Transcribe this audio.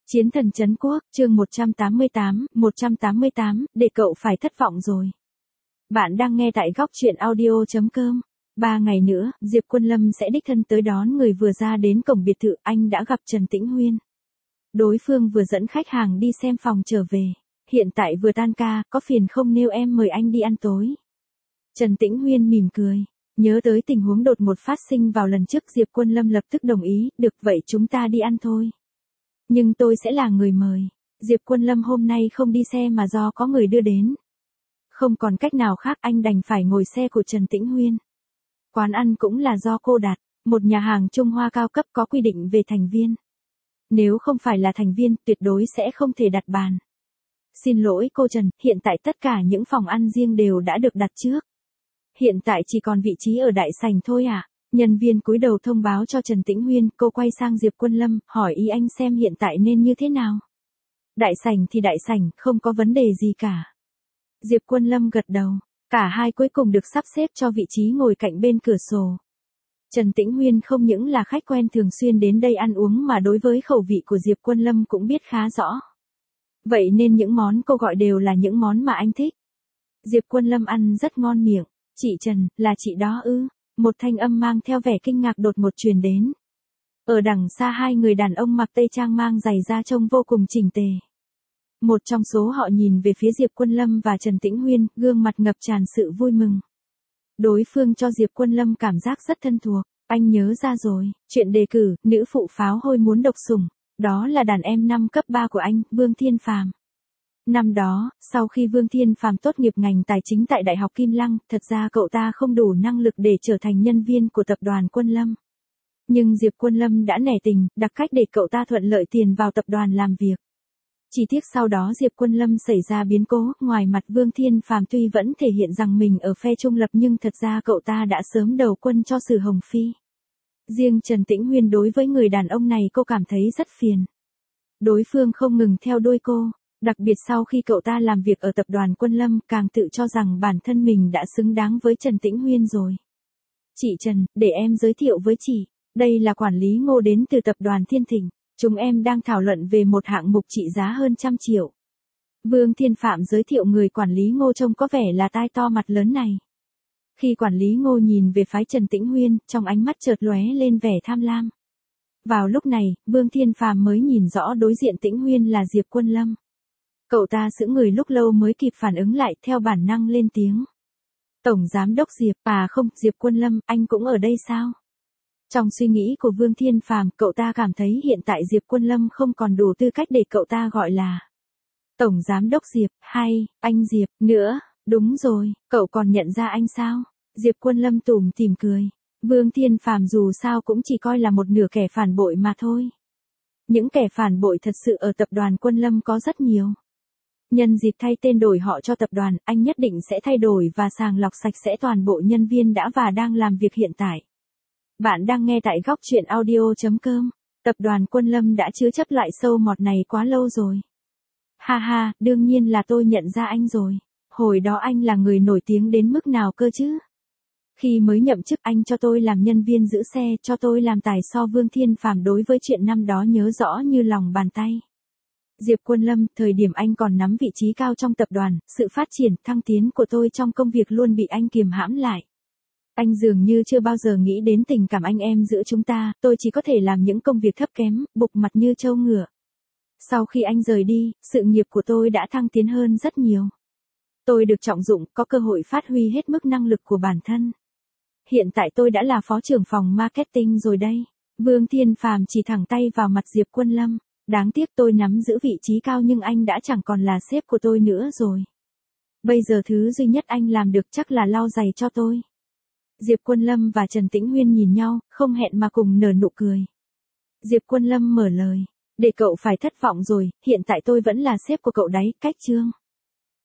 Chiến thần trấn quốc, chương 188, để cậu phải thất vọng rồi. Bạn đang nghe tại góc truyện audio.com. 3 ngày nữa, Diệp Quân Lâm sẽ đích thân tới đón người vừa ra đến cổng biệt thự, anh đã gặp Trần Tĩnh Huyên. Đối phương vừa dẫn khách hàng đi xem phòng trở về. Hiện tại vừa tan ca, có phiền không nếu em mời anh đi ăn tối. Trần Tĩnh Huyên mỉm cười. Nhớ tới tình huống đột ngột phát sinh vào lần trước, Diệp Quân Lâm lập tức đồng ý, được vậy chúng ta đi ăn thôi. Nhưng tôi sẽ là người mời. Diệp Quân Lâm hôm nay không đi xe mà do có người đưa đến. Không còn cách nào khác, anh đành phải ngồi xe của Trần Tĩnh Huyên. Quán ăn cũng là do cô đặt, một nhà hàng Trung Hoa cao cấp có quy định về thành viên. Nếu không phải là thành viên, tuyệt đối sẽ không thể đặt bàn. Xin lỗi cô Trần, hiện tại tất cả những phòng ăn riêng đều đã được đặt trước. Hiện tại chỉ còn vị trí ở đại sảnh thôi à? Nhân viên cúi đầu thông báo cho Trần Tĩnh Huyên, cô quay sang Diệp Quân Lâm, hỏi ý anh xem hiện tại nên như thế nào. Đại sảnh thì đại sảnh, không có vấn đề gì cả. Diệp Quân Lâm gật đầu, cả hai cuối cùng được sắp xếp cho vị trí ngồi cạnh bên cửa sổ. Trần Tĩnh Huyên không những là khách quen thường xuyên đến đây ăn uống mà đối với khẩu vị của Diệp Quân Lâm cũng biết khá rõ. Vậy nên những món cô gọi đều là những món mà anh thích. Diệp Quân Lâm ăn rất ngon miệng. Chị Trần, là chị đó ư? Một thanh âm mang theo vẻ kinh ngạc đột ngột truyền đến. Ở đằng xa hai người đàn ông mặc tây trang mang giày da trông vô cùng chỉnh tề. Một trong số họ nhìn về phía Diệp Quân Lâm và Trần Tĩnh Huyên, gương mặt ngập tràn sự vui mừng. Đối phương cho Diệp Quân Lâm cảm giác rất thân thuộc. Anh nhớ ra rồi, chuyện đề cử, nữ phụ pháo hôi muốn độc sủng. Đó là đàn em năm cấp 3 của anh, Vương Thiên Phàm. Năm đó, sau khi Vương Thiên Phàm tốt nghiệp ngành tài chính tại Đại học Kim Lăng, thật ra cậu ta không đủ năng lực để trở thành nhân viên của tập đoàn Quân Lâm. Nhưng Diệp Quân Lâm đã nể tình, đặt cách để cậu ta thuận lợi tiền vào tập đoàn làm việc. Chỉ tiếc sau đó Diệp Quân Lâm xảy ra biến cố, ngoài mặt Vương Thiên Phàm tuy vẫn thể hiện rằng mình ở phe trung lập nhưng thật ra cậu ta đã sớm đầu quân cho Sử Hồng Phi. Riêng Trần Tĩnh Huyên đối với người đàn ông này cô cảm thấy rất phiền. Đối phương không ngừng theo đuôi cô. Đặc biệt sau khi cậu ta làm việc ở tập đoàn Quân Lâm, càng tự cho rằng bản thân mình đã xứng đáng với Trần Tĩnh Huyên rồi. Chị Trần, để em giới thiệu với chị, đây là quản lý Ngô đến từ tập đoàn Thiên Thịnh. Chúng em đang thảo luận về một hạng mục trị giá hơn 100 triệu. Vương Thiên Phạm giới thiệu người quản lý Ngô trông có vẻ là tai to mặt lớn này. Khi quản lý Ngô nhìn về phái Trần Tĩnh Huyên, trong ánh mắt chợt lóe lên vẻ tham lam. Vào lúc này, Vương Thiên Phạm mới nhìn rõ đối diện Tĩnh Huyên là Diệp Quân Lâm. Cậu ta sững người lúc lâu mới kịp phản ứng lại, theo bản năng lên tiếng. Tổng giám đốc Diệp, à không, Diệp Quân Lâm, anh cũng ở đây sao? Trong suy nghĩ của Vương Thiên Phàm, cậu ta cảm thấy hiện tại Diệp Quân Lâm không còn đủ tư cách để cậu ta gọi là Tổng giám đốc Diệp, hay, anh Diệp, nữa, đúng rồi, cậu còn nhận ra anh sao? Diệp Quân Lâm tủm tỉm cười. Vương Thiên Phàm dù sao cũng chỉ coi là một nửa kẻ phản bội mà thôi. Những kẻ phản bội thật sự ở tập đoàn Quân Lâm có rất nhiều. Nhân dịp thay tên đổi họ cho tập đoàn, anh nhất định sẽ thay đổi và sàng lọc sạch sẽ toàn bộ nhân viên đã và đang làm việc hiện tại. Bạn đang nghe tại góc truyện audio.com. Tập đoàn Quân Lâm đã chứa chấp loại sâu mọt này quá lâu rồi. Ha ha, đương nhiên là tôi nhận ra anh rồi. Hồi đó anh là người nổi tiếng đến mức nào cơ chứ? Khi mới nhậm chức anh cho tôi làm nhân viên giữ xe, cho tôi làm tài so Vương Thiên Phàm, đối với chuyện năm đó nhớ rõ như lòng bàn tay. Diệp Quân Lâm, thời điểm anh còn nắm vị trí cao trong tập đoàn, sự phát triển, thăng tiến của tôi trong công việc luôn bị anh kiềm hãm lại. Anh dường như chưa bao giờ nghĩ đến tình cảm anh em giữa chúng ta, tôi chỉ có thể làm những công việc thấp kém, bục mặt như trâu ngựa. Sau khi anh rời đi, sự nghiệp của tôi đã thăng tiến hơn rất nhiều. Tôi được trọng dụng, có cơ hội phát huy hết mức năng lực của bản thân. Hiện tại tôi đã là phó trưởng phòng marketing rồi đây. Vương Thiên Phàm chỉ thẳng tay vào mặt Diệp Quân Lâm. Đáng tiếc tôi nắm giữ vị trí cao nhưng anh đã chẳng còn là sếp của tôi nữa rồi. Bây giờ thứ duy nhất anh làm được chắc là lau giày cho tôi. Diệp Quân Lâm và Trần Tĩnh Huyên nhìn nhau, không hẹn mà cùng nở nụ cười. Diệp Quân Lâm mở lời. Để cậu phải thất vọng rồi, hiện tại tôi vẫn là sếp của cậu đấy, cách chương.